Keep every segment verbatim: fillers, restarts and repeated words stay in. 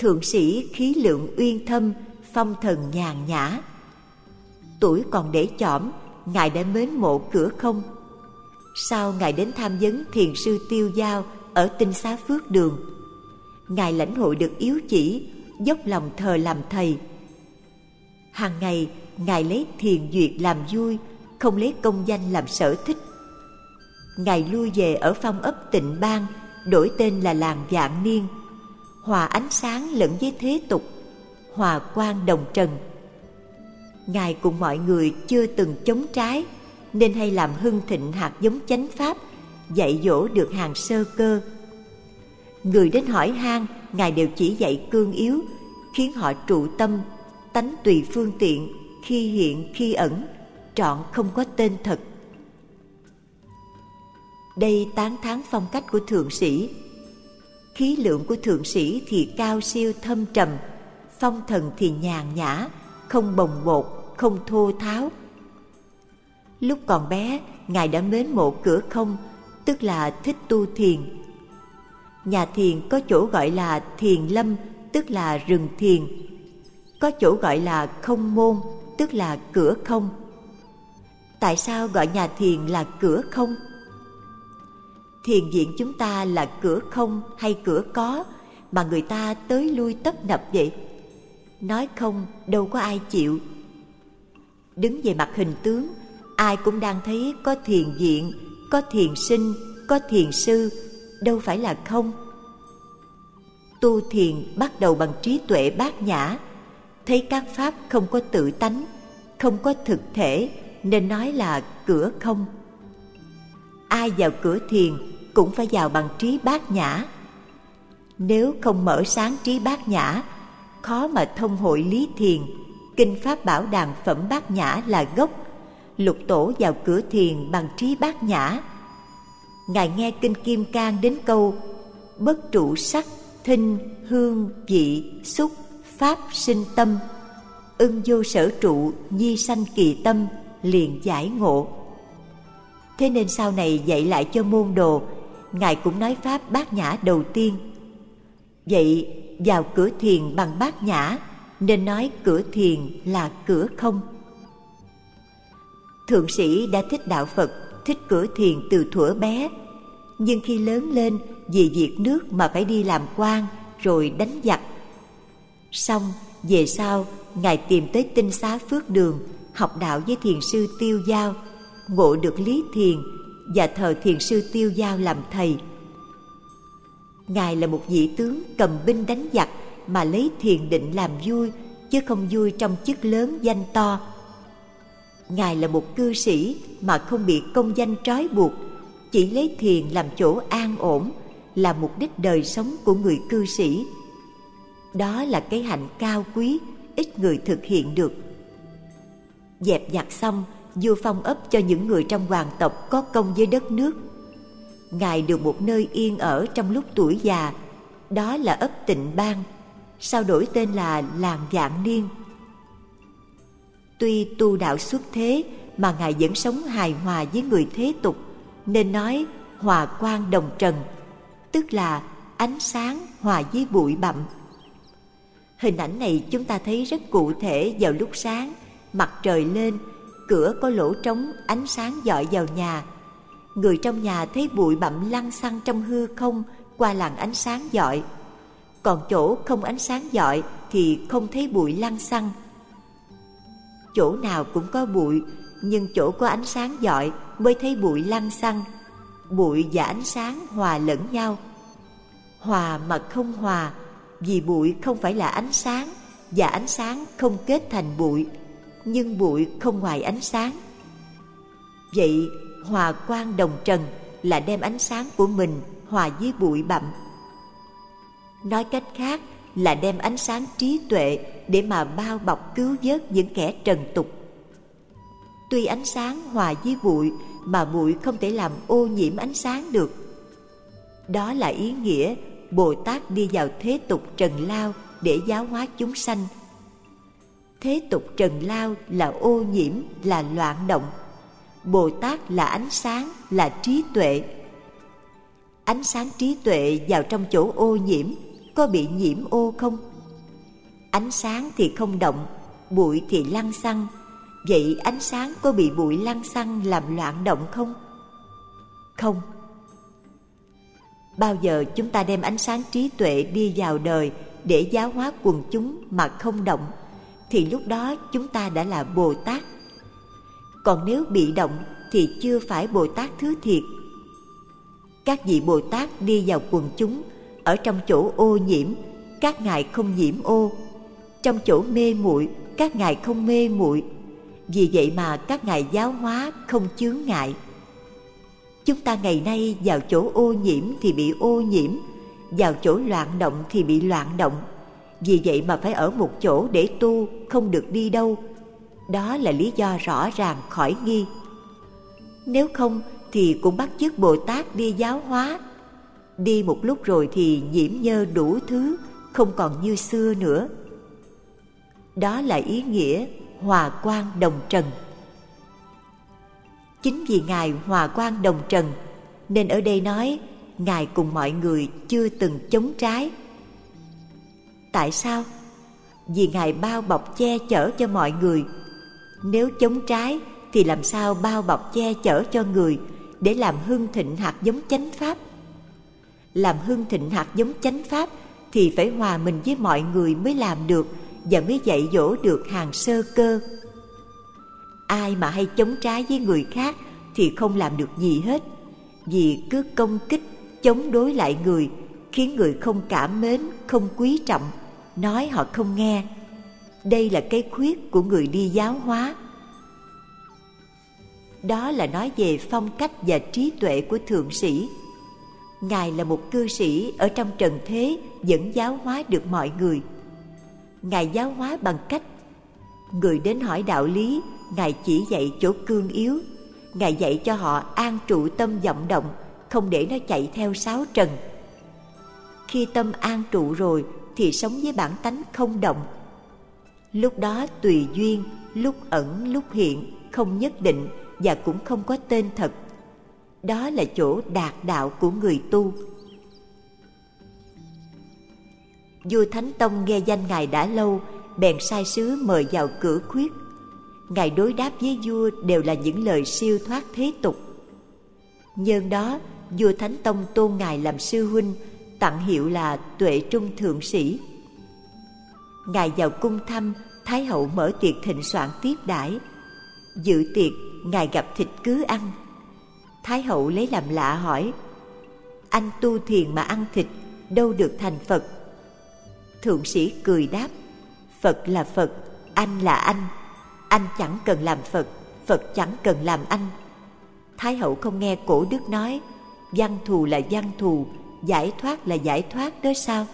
Thượng sĩ khí lượng uyên thâm, phong thần nhàn nhã. Tuổi còn để chỏm, Ngài đã mến mộ Cửa Không. Sau Ngài đến tham vấn thiền sư Tiêu Dao ở Tinh Xá Phước Đường. Ngài lãnh hội được yếu chỉ, dốc lòng thờ làm thầy. Hàng ngày Ngài lấy thiền duyệt làm vui, không lấy công danh làm sở thích. Ngài lui về ở phong ấp Tịnh Bang, đổi tên là làng Vạn Niên, hòa ánh sáng lẫn với thế tục, hòa quang đồng trần. Ngài cùng mọi người chưa từng chống trái, nên hay làm hưng thịnh hạt giống chánh pháp, dạy dỗ được hàng sơ cơ. Người đến hỏi han, Ngài đều chỉ dạy cương yếu, khiến họ trụ tâm, tánh tùy phương tiện, khi hiện khi ẩn, trọn không có tên thật. Đây tán thán phong cách của thượng sĩ. Khí lượng của thượng sĩ thì cao siêu thâm trầm, phong thần thì nhàn nhã, không bồng bột, không thô tháo. Lúc còn bé, Ngài đã mến mộ Cửa Không, tức là thích tu thiền. Nhà thiền có chỗ gọi là thiền lâm, tức là rừng thiền. Có chỗ gọi là không môn, tức là cửa không. Tại sao gọi nhà thiền là cửa không? Thiền viện chúng ta là cửa không hay cửa có mà người ta tới lui tấp nập vậy? Nói không đâu có ai chịu. Đứng về mặt hình tướng, ai cũng đang thấy có thiền viện, có thiền sinh, có thiền sư, đâu phải là không. Tu thiền bắt đầu bằng trí tuệ bát nhã, thấy các pháp không có tự tánh, không có thực thể, nên nói là cửa không. Ai vào cửa thiền cũng phải vào bằng trí bát nhã. Nếu không mở sáng trí bát nhã, khó mà thông hội lý thiền. Kinh Pháp Bảo Đàn phẩm bát nhã là gốc. Lục Tổ vào cửa thiền bằng trí bát nhã. Ngài nghe Kinh Kim Cang đến câu bất trụ sắc, thinh, hương, vị, xúc, pháp sinh tâm, ưng vô sở trụ, nhi sanh kỳ tâm, liền giải ngộ. Thế nên sau này dạy lại cho môn đồ, Ngài cũng nói pháp bát nhã đầu tiên. Vậy vào cửa thiền bằng bát nhã, nên nói cửa thiền là cửa không. Thượng sĩ đã thích đạo Phật, thích cửa thiền từ thuở bé, nhưng khi lớn lên vì việc nước mà phải đi làm quan rồi đánh giặc. Xong về sau Ngài tìm tới Tinh Xá Phước Đường, học đạo với thiền sư Tiêu Dao, ngộ được lý thiền và thờ thiền sư Tiêu Dao làm thầy. Ngài là một vị tướng cầm binh đánh giặc mà lấy thiền định làm vui, chứ không vui trong chức lớn danh to. Ngài là một cư sĩ mà không bị công danh trói buộc, chỉ lấy thiền làm chỗ an ổn, là mục đích đời sống của người cư sĩ. Đó là cái hạnh cao quý, ít người thực hiện được. Dẹp giặc xong, vua phong ấp cho những người trong hoàng tộc có công với đất nước. Ngài được một nơi yên ở trong lúc tuổi già, đó là ấp Tịnh Bang, sau đổi tên là làng Vạn Niên. Tuy tu đạo xuất thế mà Ngài vẫn sống hài hòa với người thế tục, nên nói hòa quang đồng trần, tức là ánh sáng hòa với bụi bặm. Hình ảnh này chúng ta thấy rất cụ thể vào lúc sáng, mặt trời lên, cửa có lỗ trống, ánh sáng dọi vào nhà. Người trong nhà thấy bụi bặm lăng xăng trong hư không qua làn ánh sáng dọi. Còn chỗ không ánh sáng dọi thì không thấy bụi lăng xăng. Chỗ nào cũng có bụi, nhưng chỗ có ánh sáng dọi mới thấy bụi lăng xăng. Bụi và ánh sáng hòa lẫn nhau. Hòa mà không hòa, vì bụi không phải là ánh sáng, và ánh sáng không kết thành bụi, nhưng bụi không ngoài ánh sáng. Vậy hòa quang đồng trần là đem ánh sáng của mình hòa với bụi bặm. Nói cách khác là đem ánh sáng trí tuệ để mà bao bọc cứu vớt những kẻ trần tục. Tuy ánh sáng hòa với bụi mà bụi không thể làm ô nhiễm ánh sáng được. Đó là ý nghĩa Bồ Tát đi vào thế tục trần lao để giáo hóa chúng sanh. Thế tục trần lao là ô nhiễm, là loạn động. Bồ Tát là ánh sáng, là trí tuệ. Ánh sáng trí tuệ vào trong chỗ ô nhiễm, có bị nhiễm ô không? Ánh sáng thì không động, bụi thì lăng xăng. Vậy ánh sáng có bị bụi lăng xăng làm loạn động không? Không. Bao giờ chúng ta đem ánh sáng trí tuệ đi vào đời để giáo hóa quần chúng mà không động, thì lúc đó chúng ta đã là Bồ Tát. Còn nếu bị động thì chưa phải Bồ Tát thứ thiệt. Các vị Bồ Tát đi vào quần chúng, ở trong chỗ ô nhiễm, các ngài không nhiễm ô. Trong chỗ mê muội, các ngài không mê muội. Vì vậy mà các ngài giáo hóa không chướng ngại. Chúng ta ngày nay vào chỗ ô nhiễm thì bị ô nhiễm, vào chỗ loạn động thì bị loạn động. Vì vậy mà phải ở một chỗ để tu, không được đi đâu. Đó là lý do rõ ràng khỏi nghi. Nếu không thì cũng bắt chước Bồ Tát đi giáo hóa. Đi một lúc rồi thì nhiễm nhơ đủ thứ, không còn như xưa nữa. Đó là ý nghĩa hòa quang đồng trần. Chính vì Ngài hòa quang đồng trần, nên ở đây nói Ngài cùng mọi người chưa từng chống trái. Tại sao? Vì Ngài bao bọc che chở cho mọi người. Nếu chống trái thì làm sao bao bọc che chở cho người để làm hưng thịnh hạt giống chánh pháp? Làm hưng thịnh hạt giống chánh pháp thì phải hòa mình với mọi người mới làm được, và mới dạy dỗ được hàng sơ cơ. Ai mà hay chống trái với người khác thì không làm được gì hết, vì cứ công kích, chống đối lại người, khiến người không cảm mến, không quý trọng, nói họ không nghe. Đây là cái khuyết của người đi giáo hóa. Đó là nói về phong cách và trí tuệ của thượng sĩ. Ngài là một cư sĩ ở trong trần thế, vẫn giáo hóa được mọi người. Ngài giáo hóa bằng cách người đến hỏi đạo lý, Ngài chỉ dạy chỗ cương yếu. Ngài dạy cho họ an trụ tâm vọng động, không để nó chạy theo sáu trần. Khi tâm an trụ rồi thì sống với bản tánh không động. Lúc đó tùy duyên, lúc ẩn lúc hiện, không nhất định và cũng không có tên thật. Đó là chỗ đạt đạo của người tu. Vua Thánh Tông nghe danh Ngài đã lâu, bèn sai sứ mời vào cửa khuyết. Ngài đối đáp với vua đều là những lời siêu thoát thế tục. Nhân đó, vua Thánh Tông tôn Ngài làm sư huynh, tặng hiệu là Tuệ Trung Thượng Sĩ. Ngài vào cung thăm, Thái hậu mở tiệc thịnh soạn tiếp đãi. Dự tiệc, Ngài gặp thịt cứ ăn. Thái hậu lấy làm lạ hỏi: anh tu thiền mà ăn thịt, đâu được thành Phật? Thượng sĩ cười đáp: Phật là Phật, anh là anh. Anh chẳng cần làm Phật, Phật chẳng cần làm anh. Thái hậu không nghe cổ đức nói văn thù là văn thù, giải thoát là giải thoát đó sao?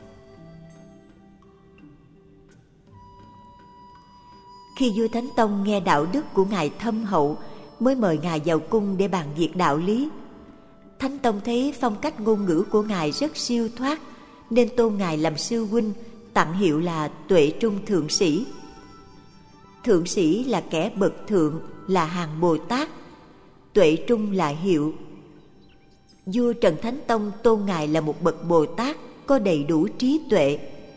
Khi vua Thánh Tông nghe đạo đức của Ngài thâm hậu, mới mời Ngài vào cung để bàn việc đạo lý. Thánh Tông thấy phong cách ngôn ngữ của Ngài rất siêu thoát, nên tôn Ngài làm sư huynh, tặng hiệu là Tuệ Trung Thượng Sĩ. Thượng sĩ là kẻ bậc thượng, là hàng Bồ Tát. Tuệ Trung là hiệu. Vua Trần Thánh Tông tôn Ngài là một bậc Bồ Tát, có đầy đủ trí tuệ.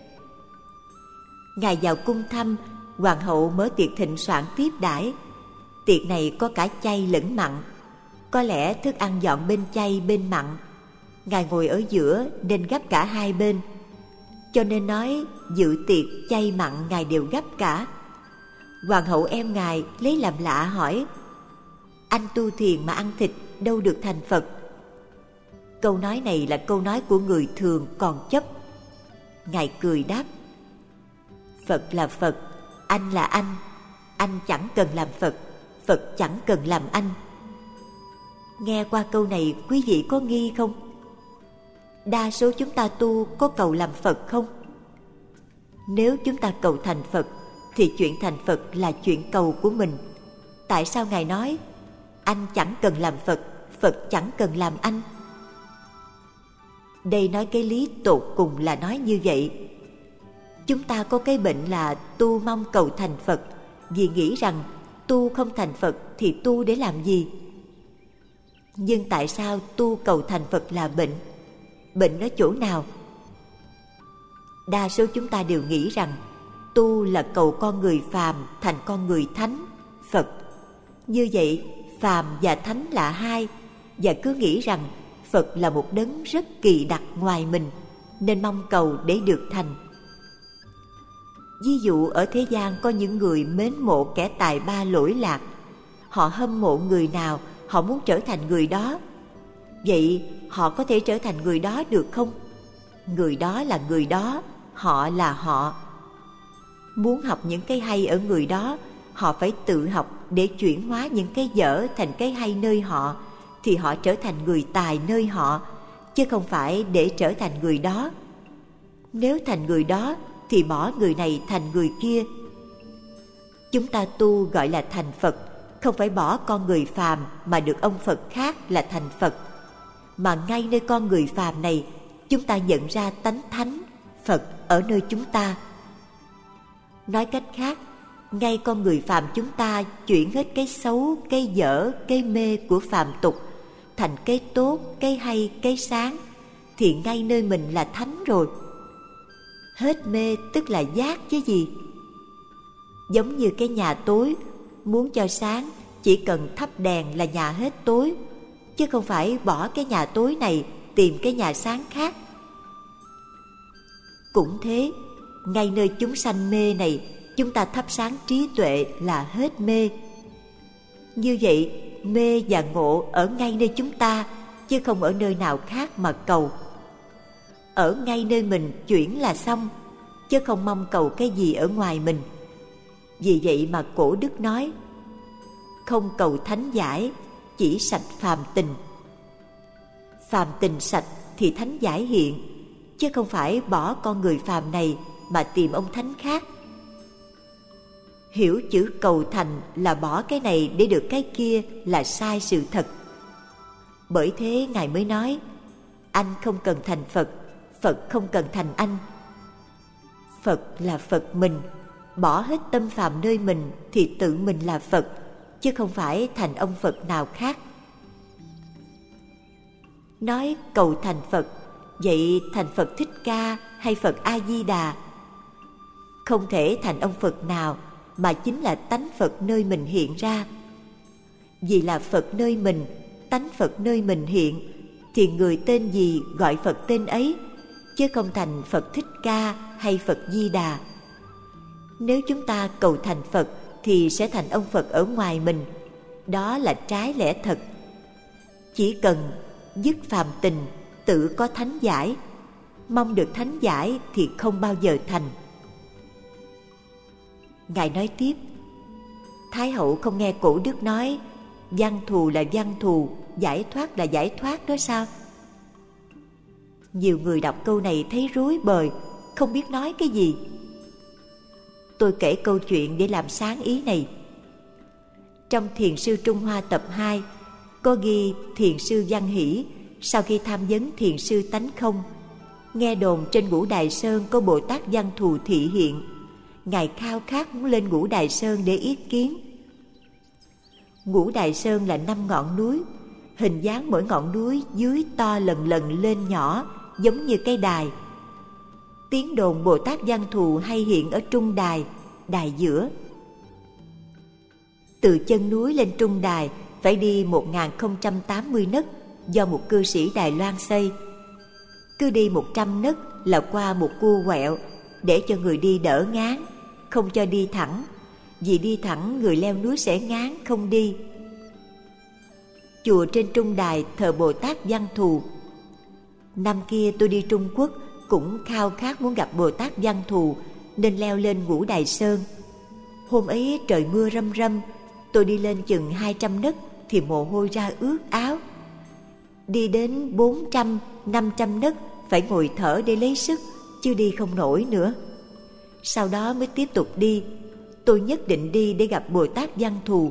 Ngài vào cung thăm, hoàng hậu mở tiệc thịnh soạn tiếp đãi. Tiệc này có cả chay lẫn mặn. Có lẽ thức ăn dọn bên chay bên mặn. Ngài ngồi ở giữa nên gắp cả hai bên, cho nên nói dự tiệc chay mặn Ngài đều gắp cả. Hoàng hậu em Ngài lấy làm lạ hỏi: anh tu thiền mà ăn thịt, đâu được thành Phật? Câu nói này là câu nói của người thường còn chấp. Ngài cười đáp: Phật là Phật, anh là anh. Anh chẳng cần làm Phật, Phật chẳng cần làm anh. Nghe qua câu này quý vị có nghi không? Đa số chúng ta tu có cầu làm Phật không? Nếu chúng ta cầu thành Phật thì chuyện thành Phật là chuyện cầu của mình. Tại sao Ngài nói anh chẳng cần làm Phật, Phật chẳng cần làm anh? Đây nói cái lý tột cùng là nói như vậy. Chúng ta có cái bệnh là tu mong cầu thành Phật, vì nghĩ rằng tu không thành Phật thì tu để làm gì? Nhưng tại sao tu cầu thành Phật là bệnh? Bệnh ở chỗ nào? Đa số chúng ta đều nghĩ rằng tu là cầu con người phàm thành con người thánh, Phật. Như vậy, phàm và thánh là hai, và cứ nghĩ rằng Phật là một đấng rất kỳ đặc ngoài mình, nên mong cầu để được thành. Ví dụ ở thế gian có những người mến mộ kẻ tài ba lỗi lạc. Họ hâm mộ người nào, họ muốn trở thành người đó. Vậy họ có thể trở thành người đó được không? Người đó là người đó, họ là họ. Muốn học những cái hay ở người đó, họ phải tự học để chuyển hóa những cái dở thành cái hay nơi họ, thì họ trở thành người tài nơi họ, chứ không phải để trở thành người đó. Nếu thành người đó thì bỏ người này thành người kia. Chúng ta tu gọi là thành Phật, không phải bỏ con người phàm mà được ông Phật khác là thành Phật, mà ngay nơi con người phàm này chúng ta nhận ra tánh thánh Phật ở nơi chúng ta. Nói cách khác, ngay con người phàm chúng ta chuyển hết cái xấu, cái dở, cái mê của phàm tục thành cái tốt, cái hay, cái sáng, thì ngay nơi mình là thánh rồi. Hết mê tức là giác chứ gì. Giống như cái nhà tối, muốn cho sáng chỉ cần thắp đèn là nhà hết tối, chứ không phải bỏ cái nhà tối này tìm cái nhà sáng khác. Cũng thế, ngay nơi chúng sanh mê này, chúng ta thắp sáng trí tuệ là hết mê. Như vậy, mê và ngộ ở ngay nơi chúng ta, chứ không ở nơi nào khác mà cầu. Ở ngay nơi mình chuyển là xong, chứ không mong cầu cái gì ở ngoài mình. Vì vậy mà Cổ Đức nói, không cầu thánh giải, chỉ sạch phàm tình. Phàm tình sạch thì thánh giải hiện, chứ không phải bỏ con người phàm này mà tìm ông thánh khác. Hiểu chữ cầu thành là bỏ cái này để được cái kia là sai sự thật. Bởi thế Ngài mới nói, anh không cần thành Phật, Phật không cần thành anh. Phật là Phật mình, bỏ hết tâm phàm nơi mình thì tự mình là Phật, chứ không phải thành ông Phật nào khác. Nói cầu thành Phật, vậy thành Phật Thích Ca hay Phật A Di Đà? Không thể thành ông Phật nào, mà chính là tánh Phật nơi mình hiện ra. Vì là Phật nơi mình, tánh Phật nơi mình hiện, thì người tên gì gọi Phật tên ấy, chứ không thành Phật Thích Ca hay Phật Di Đà. Nếu chúng ta cầu thành Phật thì sẽ thành ông Phật ở ngoài mình, đó là trái lẽ thật. Chỉ cần dứt phàm tình, tự có thánh giải, mong được thánh giải thì không bao giờ thành. Ngài nói tiếp, Thái hậu không nghe Cổ Đức nói văn thù là văn thù, giải thoát là giải thoát đó sao? Nhiều người đọc câu này thấy rối bời, không biết nói cái gì. Tôi kể câu chuyện để làm sáng ý này. Trong Thiền sư Trung Hoa tập hai có ghi Thiền sư Văn Hỷ sau khi tham vấn Thiền sư Tánh Không, nghe đồn trên Ngũ Đài Sơn có Bồ Tát Văn Thù thị hiện. Ngài khao khát muốn lên Ngũ Đài Sơn để yết kiến. Ngũ Đài Sơn là năm ngọn núi, hình dáng mỗi ngọn núi dưới to lần lần lên nhỏ, giống như cái đài. Tiếng đồn Bồ Tát Văn Thù hay hiện ở trung đài, đài giữa. Từ chân núi lên trung đài phải đi một nghìn không trăm tám mươi nấc do một cư sĩ Đài Loan xây. Cứ đi một trăm nấc là qua một cua quẹo để cho người đi đỡ ngán, không cho đi thẳng, vì đi thẳng người leo núi sẽ ngán không đi. Chùa trên trung đài thờ Bồ Tát Văn Thù. Năm kia tôi đi Trung Quốc cũng khao khát muốn gặp Bồ Tát Văn Thù nên leo lên Ngũ Đài Sơn. Hôm ấy trời mưa râm râm, tôi đi lên chừng hai trăm nấc thì mồ hôi ra ướt áo. Đi đến bốn trăm, năm trăm nấc phải ngồi thở để lấy sức, chứ đi không nổi nữa. Sau đó mới tiếp tục đi. Tôi nhất định đi để gặp Bồ Tát Văn Thù.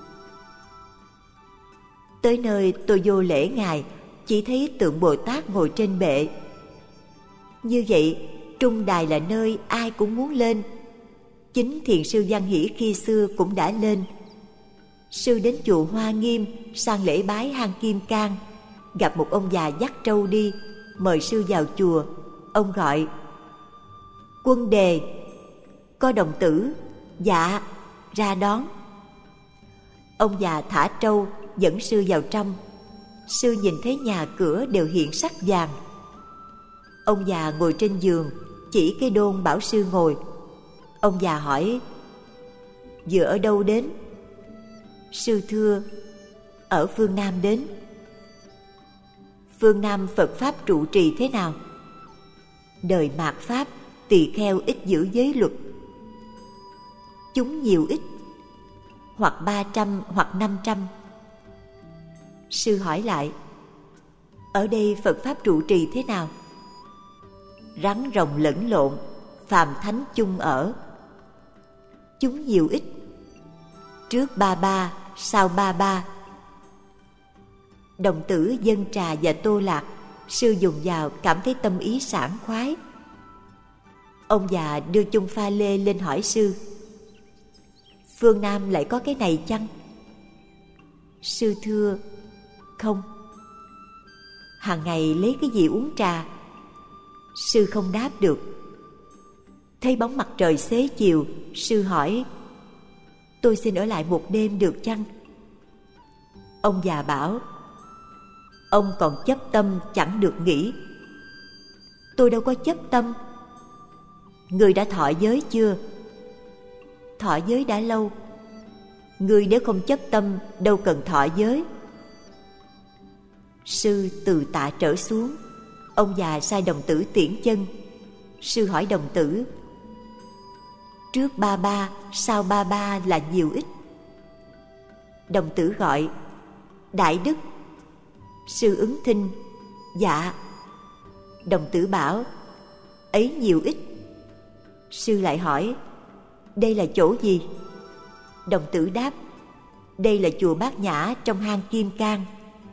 Tới nơi tôi vô lễ Ngài, chỉ thấy tượng Bồ Tát ngồi trên bệ. Như vậy, trung đài là nơi ai cũng muốn lên. Chính Thiền sư Văn Hỷ khi xưa cũng đã lên. Sư đến chùa Hoa Nghiêm sang lễ bái hang Kim Cang, gặp một ông già dắt trâu đi, mời sư vào chùa. Ông gọi: Quân Đề. Có đồng tử. Dạ, ra đón. Ông già thả trâu dẫn sư vào trong. Sư nhìn thấy nhà cửa đều hiện sắc vàng. Ông già ngồi trên giường, chỉ cái đôn bảo sư ngồi. Ông già hỏi: vừa ở đâu đến? Sư thưa: ở phương Nam đến. Phương Nam Phật Pháp trụ trì thế nào? Đời mạt Pháp, tỳ kheo ít giữ giới luật. Chúng nhiều ít, hoặc ba trăm hoặc năm trăm. Sư hỏi lại: ở đây Phật Pháp trụ trì thế nào? Rắn rồng lẫn lộn, phàm thánh chung ở. Chúng nhiều ít, trước ba ba, sau ba ba. Đồng tử Dân Trà và Tô Lạc, sư dùng vào cảm thấy tâm ý sảng khoái. Ông già đưa chung pha lê lên hỏi sư: phương Nam lại có cái này chăng? Sư thưa: không. Hàng ngày lấy cái gì uống trà? Sư không đáp được. Thấy bóng mặt trời xế chiều, sư hỏi: tôi xin ở lại một đêm được chăng? Ông già bảo: ông còn chấp tâm chẳng được nghỉ. Tôi đâu có chấp tâm. Người đã thọ giới chưa? Thọ giới đã lâu. Người nếu không chấp tâm, đâu cần thọ giới. Sư từ tạ trở xuống. Ông già sai đồng tử tiễn chân. Sư hỏi đồng tử: trước ba ba, sau ba ba là nhiều ít? Đồng tử gọi: đại đức. Sư ứng thinh: dạ. Đồng tử bảo: ấy nhiều ít? Sư lại hỏi: đây là chỗ gì? Đồng tử đáp: đây là chùa Bát Nhã trong hang Kim Cang.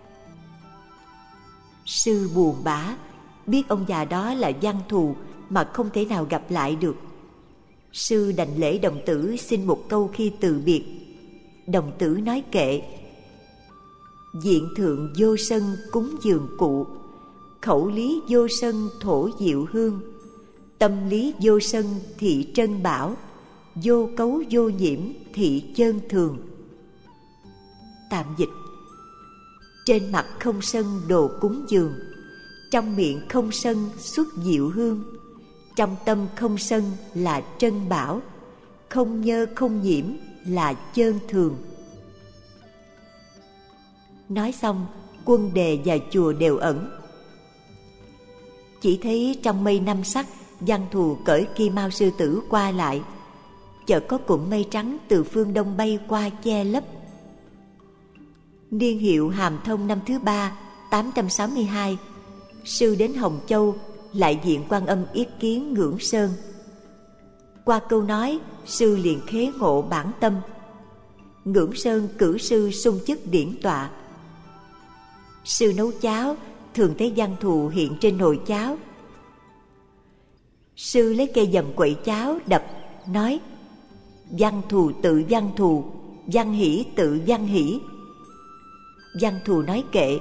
Sư buồn bã, biết ông già đó là văn thù mà không thể nào gặp lại được. Sư đành lễ đồng tử xin một câu khi từ biệt. Đồng tử nói kệ: diện thượng vô sân cúng dường cụ, khẩu lý vô sân thổ diệu hương, tâm lý vô sân thị trân bảo, vô cấu vô nhiễm thị chơn thường. Tạm dịch: trên mặt không sân đồ cúng dường, trong miệng không sân xuất diệu hương, trong tâm không sân là trân bảo, không nhơ không nhiễm là chơn thường. Nói xong, quân đề và chùa đều ẩn. Chỉ thấy trong mây năm sắc, văn thù cởi kim mao sư tử qua lại. Chợt có cụm mây trắng từ phương đông bay qua che lấp. Niên hiệu Hàm Thông năm thứ ba, tám trăm sáu mươi hai, sư đến Hồng Châu, lại diện Quan Âm yết kiến Ngưỡng Sơn. Qua câu nói, sư liền khế ngộ bản tâm. Ngưỡng Sơn cử sư sung chức điển tọa. Sư nấu cháo, thường thấy văn thù hiện trên nồi cháo. Sư lấy cây dầm quậy cháo đập, nói: văn thù tự văn thù, văn hỷ tự văn hỷ. Văn thù nói kệ: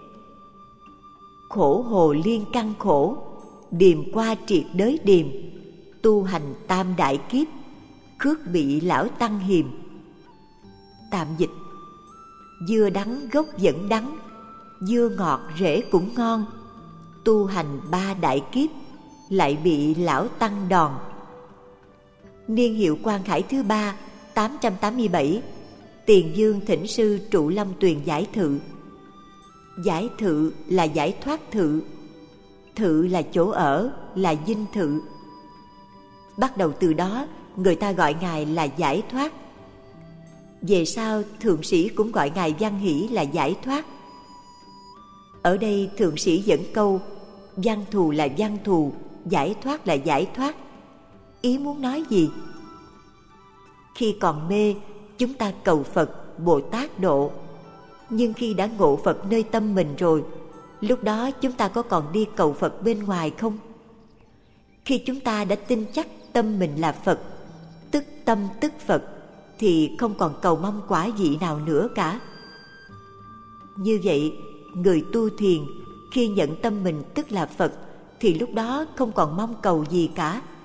khổ hồ liên căn khổ, điềm qua triệt đới điềm, tu hành tam đại kiếp, khước bị lão tăng hiềm. Tạm dịch: dưa đắng gốc vẫn đắng, dưa ngọt rễ cũng ngon, tu hành ba đại kiếp, lại bị lão tăng đòn. Niên hiệu Quan Khải thứ ba, tám trăm tám mươi bảy, Tiền Dương thỉnh sư trụ Lâm Tuyền giải thự. Giải thự là giải thoát thự, thự là chỗ ở, là dinh thự. Bắt đầu từ đó, người ta gọi ngài là giải thoát. Về sau, thượng sĩ cũng gọi ngài Văn Hỷ là giải thoát. Ở đây thượng sĩ dẫn câu: văn thù là văn thù, giải thoát là giải thoát. Ý muốn nói gì? Khi còn mê, chúng ta cầu Phật, Bồ Tát độ. Nhưng khi đã ngộ Phật nơi tâm mình rồi, lúc đó chúng ta có còn đi cầu Phật bên ngoài không? Khi chúng ta đã tin chắc tâm mình là Phật, tức tâm tức Phật, thì không còn cầu mong quả vị nào nữa cả. Như vậy, người tu thiền khi nhận tâm mình tức là Phật, thì lúc đó không còn mong cầu gì cả.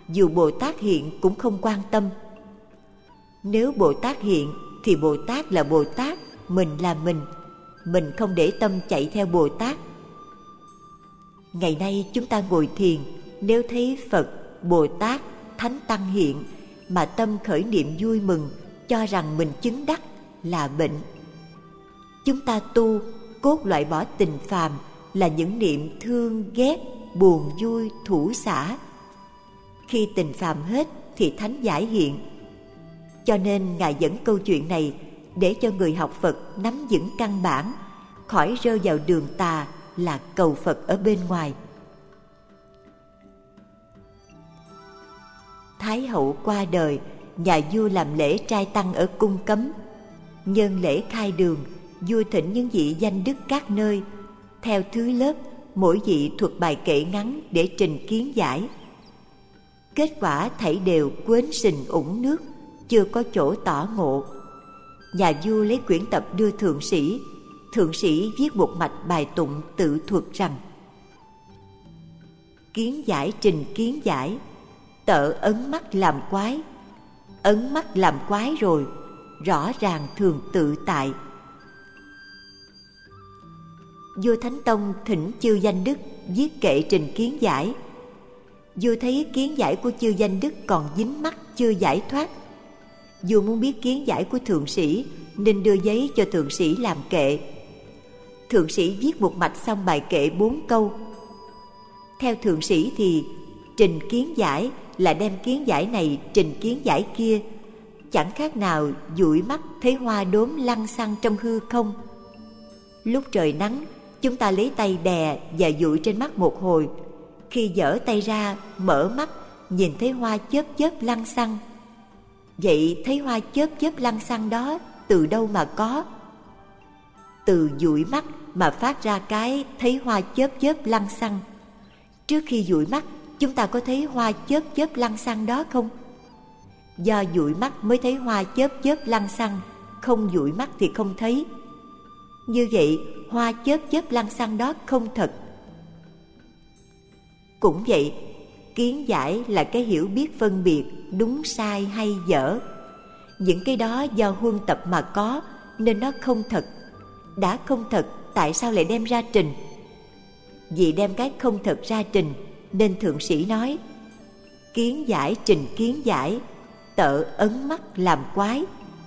dù Bồ Tát hiện cũng không quan tâm. Nếu Bồ Tát hiện thì Bồ Tát là Bồ Tát, mình là mình, mình không để tâm chạy theo Bồ Tát. Ngày nay chúng ta ngồi thiền, nếu thấy Phật, Bồ Tát, Thánh Tăng hiện mà tâm khởi niệm vui mừng, cho rằng mình chứng đắc là bệnh. Chúng ta tu cốt loại bỏ tình phàm là những niệm thương, ghét, buồn, vui, thủ xả. Khi tình phàm hết thì thánh giải hiện. Cho nên Ngài dẫn câu chuyện này để cho người học Phật nắm vững căn bản, khỏi rơi vào đường tà là cầu Phật ở bên ngoài. Thái hậu qua đời, nhà vua làm lễ trai tăng ở cung cấm. Nhân lễ khai đường, vua thỉnh những vị danh đức các nơi, theo thứ lớp mỗi vị thuật bài kệ ngắn để trình kiến giải. Kết quả thảy đều quến sình ủng nước, chưa có chỗ tỏ ngộ. Nhà vua lấy quyển tập đưa thượng sĩ, thượng sĩ viết một mạch bài tụng tự thuật rằng: kiến giải trình kiến giải, tợ ấn mắt làm quái. Ấn mắt làm quái rồi, rõ ràng thường tự tại. Vua Thánh Tông thỉnh chư danh đức viết kệ trình kiến giải. Vua thấy kiến giải của chư danh đức còn dính mắc chưa giải thoát. Vua muốn biết kiến giải của thượng sĩ nên đưa giấy cho thượng sĩ làm kệ. Thượng sĩ viết một mạch xong bài kệ bốn câu. Theo thượng sĩ thì trình kiến giải là đem kiến giải này trình kiến giải kia, chẳng khác nào dụi mắt thấy hoa đốm lăng xăng trong hư không. Lúc trời nắng, chúng ta lấy tay đè và dụi trên mắt một hồi. Khi giở tay ra, mở mắt, nhìn thấy hoa chớp chớp lăng xăng. Vậy thấy hoa chớp chớp lăng xăng đó từ đâu mà có? Từ dụi mắt mà phát ra cái thấy hoa chớp chớp lăng xăng. Trước khi dụi mắt, chúng ta có thấy hoa chớp chớp lăng xăng đó không? Do dụi mắt mới thấy hoa chớp chớp lăng xăng, không dụi mắt thì không thấy. Như vậy, hoa chớp chớp lăng xăng đó không thật. Cũng vậy, kiến giải là cái hiểu biết phân biệt đúng sai hay dở. Những cái đó do huân tập mà có nên nó không thật. Đã không thật, tại sao lại đem ra trình? Vì đem cái không thật ra trình nên thượng sĩ nói: kiến giải trình kiến giải, tợ ấn mắt làm quái.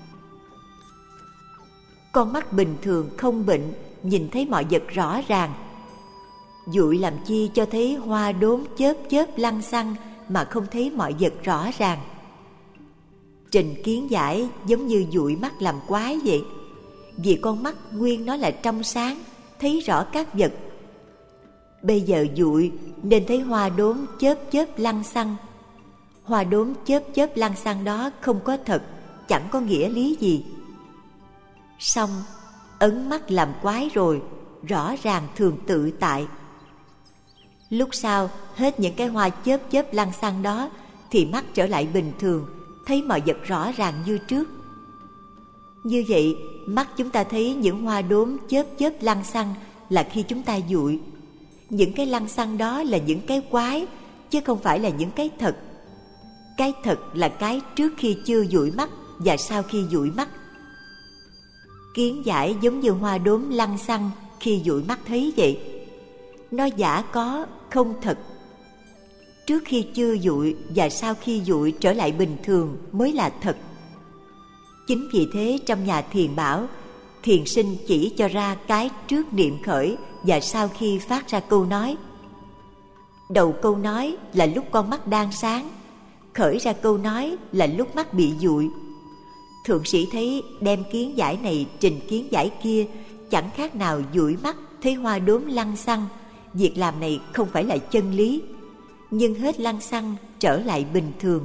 Con mắt bình thường không bệnh, nhìn thấy mọi vật rõ ràng. Dụi làm chi cho thấy hoa đốm chớp chớp lăng xăng mà không thấy mọi vật rõ ràng. Trình kiến giải giống như dụi mắt làm quái vậy. Vì con mắt nguyên nó là trong sáng, thấy rõ các vật. Bây giờ dụi nên thấy hoa đốm chớp chớp lăng xăng. Hoa đốm chớp chớp lăng xăng đó không có thật, chẳng có nghĩa lý gì. Xong, ấn mắt làm quái rồi, rõ ràng thường tự tại. Lúc sau, hết những cái hoa chớp chớp lăng xăng đó thì mắt trở lại bình thường, thấy mọi vật rõ ràng như trước. Như vậy, mắt chúng ta thấy những hoa đốm chớp chớp lăng xăng là khi chúng ta dụi. Những cái lăng xăng đó là những cái quái, chứ không phải là những cái thật. Cái thật là cái trước khi chưa dụi mắt và sau khi dụi mắt. Kiến giải giống như hoa đốm lăng xăng khi dụi mắt thấy vậy. Nó giả có, không thật. Trước khi chưa dụi và sau khi dụi trở lại bình thường mới là thật. Chính vì thế trong nhà thiền bảo, thiền sinh chỉ cho ra cái trước niệm khởi và sau khi phát ra câu nói. Đầu câu nói là lúc con mắt đang sáng, khởi ra câu nói là lúc mắt bị dụi. Thượng sĩ thấy đem kiến giải này trình kiến giải kia chẳng khác nào dụi mắt thấy hoa đốm lăng xăng. Việc làm này không phải là chân lý, nhưng hết lăng xăng trở lại bình thường.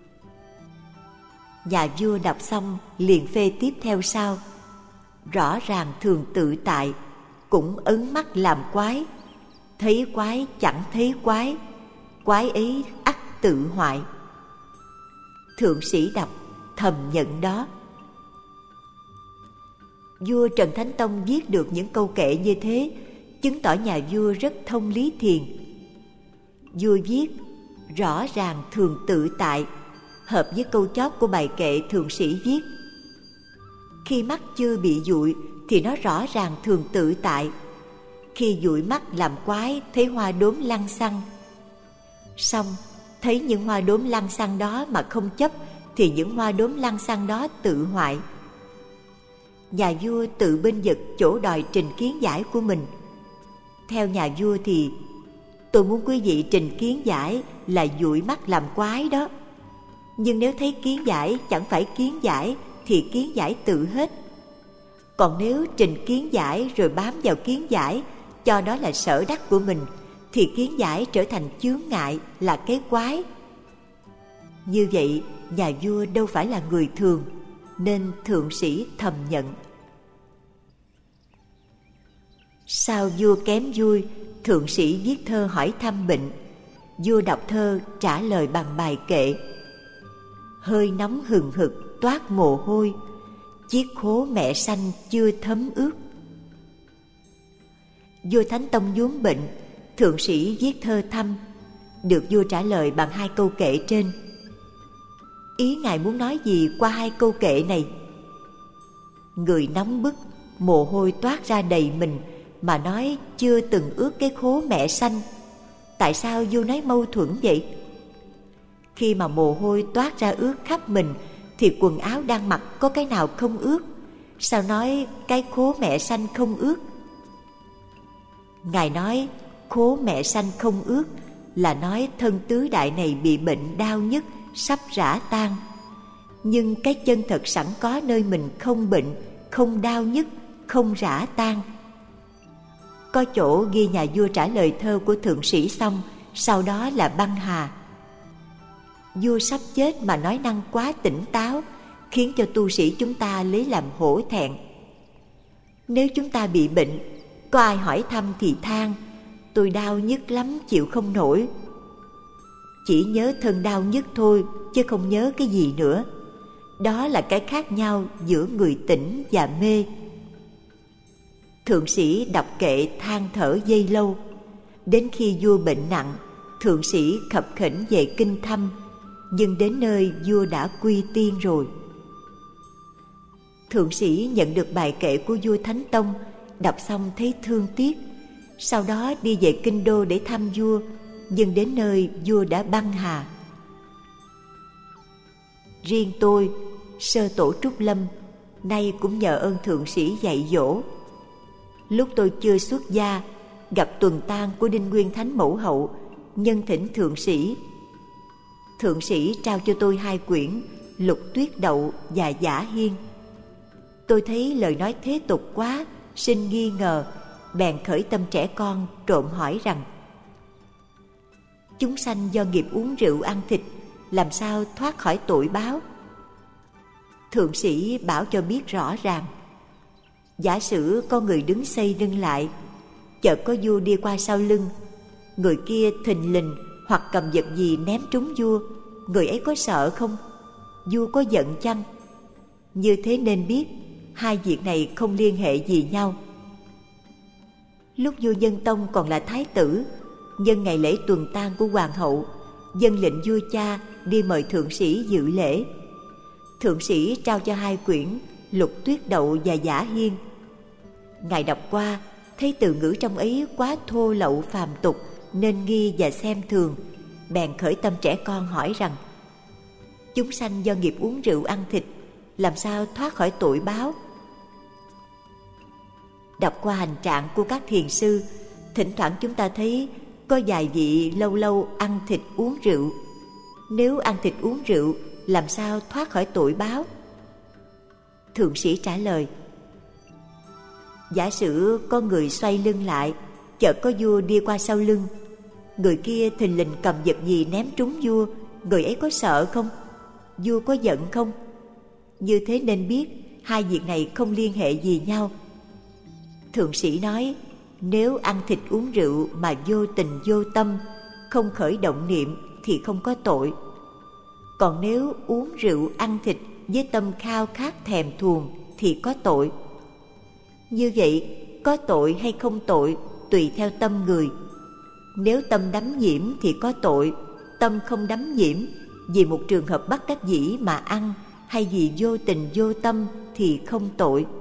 Nhà vua đọc xong liền phê tiếp theo sau: rõ ràng thường tự tại, cũng ấn mắt làm quái. Thấy quái chẳng thấy quái, quái ấy ắt tự hoại. Thượng sĩ đọc thầm nhận đó. Vua Trần Thánh Tông viết được những câu kệ như thế, chứng tỏ nhà vua rất thông lý thiền. Vua viết: rõ ràng thường tự tại, hợp với câu chót của bài kệ thượng sĩ viết. Khi mắt chưa bị dụi thì nó rõ ràng thường tự tại. Khi dụi mắt làm quái, thấy hoa đốm lăng xăng. Xong, thấy những hoa đốm lăng xăng đó mà không chấp thì những hoa đốm lăng xăng đó tự hoại. Nhà vua tự bênh vực chỗ đòi trình kiến giải của mình. Theo nhà vua thì tôi muốn quý vị trình kiến giải là dụi mắt làm quái đó. Nhưng nếu thấy kiến giải chẳng phải kiến giải thì kiến giải tự hết. Còn nếu trình kiến giải rồi bám vào kiến giải, cho đó là sở đắc của mình, thì kiến giải trở thành chướng ngại, là cái quái. Như vậy, nhà vua đâu phải là người thường, nên thượng sĩ thầm nhận. Sao vua kém vui, thượng sĩ viết thơ hỏi thăm bệnh. Vua đọc thơ trả lời bằng bài kệ. Hơi nóng hừng hực toát mồ hôi, chiếc khố mẹ sanh chưa thấm ướt. Vua Thánh Tông vốn bệnh, thượng sĩ viết thơ thăm, được vua trả lời bằng hai câu kệ trên. Ý ngài muốn nói gì qua hai câu kệ này? Người nóng bức, mồ hôi toát ra đầy mình, mà nói chưa từng ướt cái khố mẹ sanh. Tại sao vua nói mâu thuẫn vậy? Khi mà mồ hôi toát ra ướt khắp mình thì quần áo đang mặc có cái nào không ướt? Sao nói cái khố mẹ sanh không ướt? Ngài nói khố mẹ sanh không ướt là nói thân tứ đại này bị bệnh đau nhức, sắp rã tan. Nhưng cái chân thật sẵn có nơi mình không bệnh, không đau nhức, không rã tan. Có chỗ ghi nhà vua trả lời thơ của thượng sĩ xong, sau đó là băng hà. Vua sắp chết mà nói năng quá tỉnh táo, khiến cho tu sĩ chúng ta lấy làm hổ thẹn. Nếu chúng ta bị bệnh, có ai hỏi thăm thì than, tôi đau nhức lắm chịu không nổi. Chỉ nhớ thân đau nhức thôi, chứ không nhớ cái gì nữa. Đó là cái khác nhau giữa người tỉnh và mê. Thượng sĩ đọc kệ than thở giây lâu. Đến khi vua bệnh nặng, thượng sĩ khập khểnh về kinh thăm, nhưng đến nơi vua đã quy tiên rồi. Thượng sĩ nhận được bài kệ của vua Thánh Tông, đọc xong thấy thương tiếc, sau đó đi về kinh đô để thăm vua, nhưng đến nơi vua đã băng hà. Riêng tôi, sơ tổ Trúc Lâm, nay cũng nhờ ơn thượng sĩ dạy dỗ. Lúc tôi chưa xuất gia, gặp tuần tang của Đinh Nguyên Thánh Mẫu Hậu, nhân thỉnh thượng sĩ. Thượng sĩ trao cho tôi hai quyển Lục Tuyết Đậu và Giả Hiên. Tôi thấy lời nói thế tục quá, sinh nghi ngờ, bèn khởi tâm trẻ con trộm hỏi rằng: chúng sanh do nghiệp uống rượu ăn thịt, làm sao thoát khỏi tội báo? Thượng sĩ bảo cho biết rõ ràng. Giả sử có người đứng xây lưng lại, chợt có vua đi qua sau lưng, người kia thình lình hoặc cầm vật gì ném trúng vua, người ấy có sợ không? Vua có giận chăng? Như thế nên biết hai việc này không liên hệ gì nhau. Lúc vua Nhân Tông còn là thái tử, nhân ngày lễ tuần tang của hoàng hậu, dân lệnh vua cha đi mời thượng sĩ dự lễ. Thượng sĩ trao cho hai quyển Lục Tuyết Đậu và Giả Hiên. Ngài đọc qua, thấy từ ngữ trong ấy quá thô lậu phàm tục nên nghi và xem thường, bèn khởi tâm trẻ con hỏi rằng: chúng sanh do nghiệp uống rượu ăn thịt, làm sao thoát khỏi tội báo? Đọc qua hành trạng của các thiền sư, thỉnh thoảng chúng ta thấy có vài vị lâu lâu ăn thịt uống rượu. Nếu ăn thịt uống rượu, làm sao thoát khỏi tội báo? Thượng sĩ trả lời: giả sử có người xoay lưng lại, chợt có vua đi qua sau lưng, người kia thình lình cầm vật gì ném trúng vua, người ấy có sợ không? Vua có giận không? Như thế nên biết hai việc này không liên hệ gì nhau. Thượng sĩ nói: nếu ăn thịt uống rượu mà vô tình vô tâm, không khởi động niệm thì không có tội. Còn nếu uống rượu ăn thịt với tâm khao khát thèm thuồng thì có tội. Như vậy, có tội hay không tội tùy theo tâm người. Nếu tâm đắm nhiễm thì có tội, tâm không đắm nhiễm, vì một trường hợp bất đắc dĩ mà ăn, hay vì vô tình vô tâm thì không tội.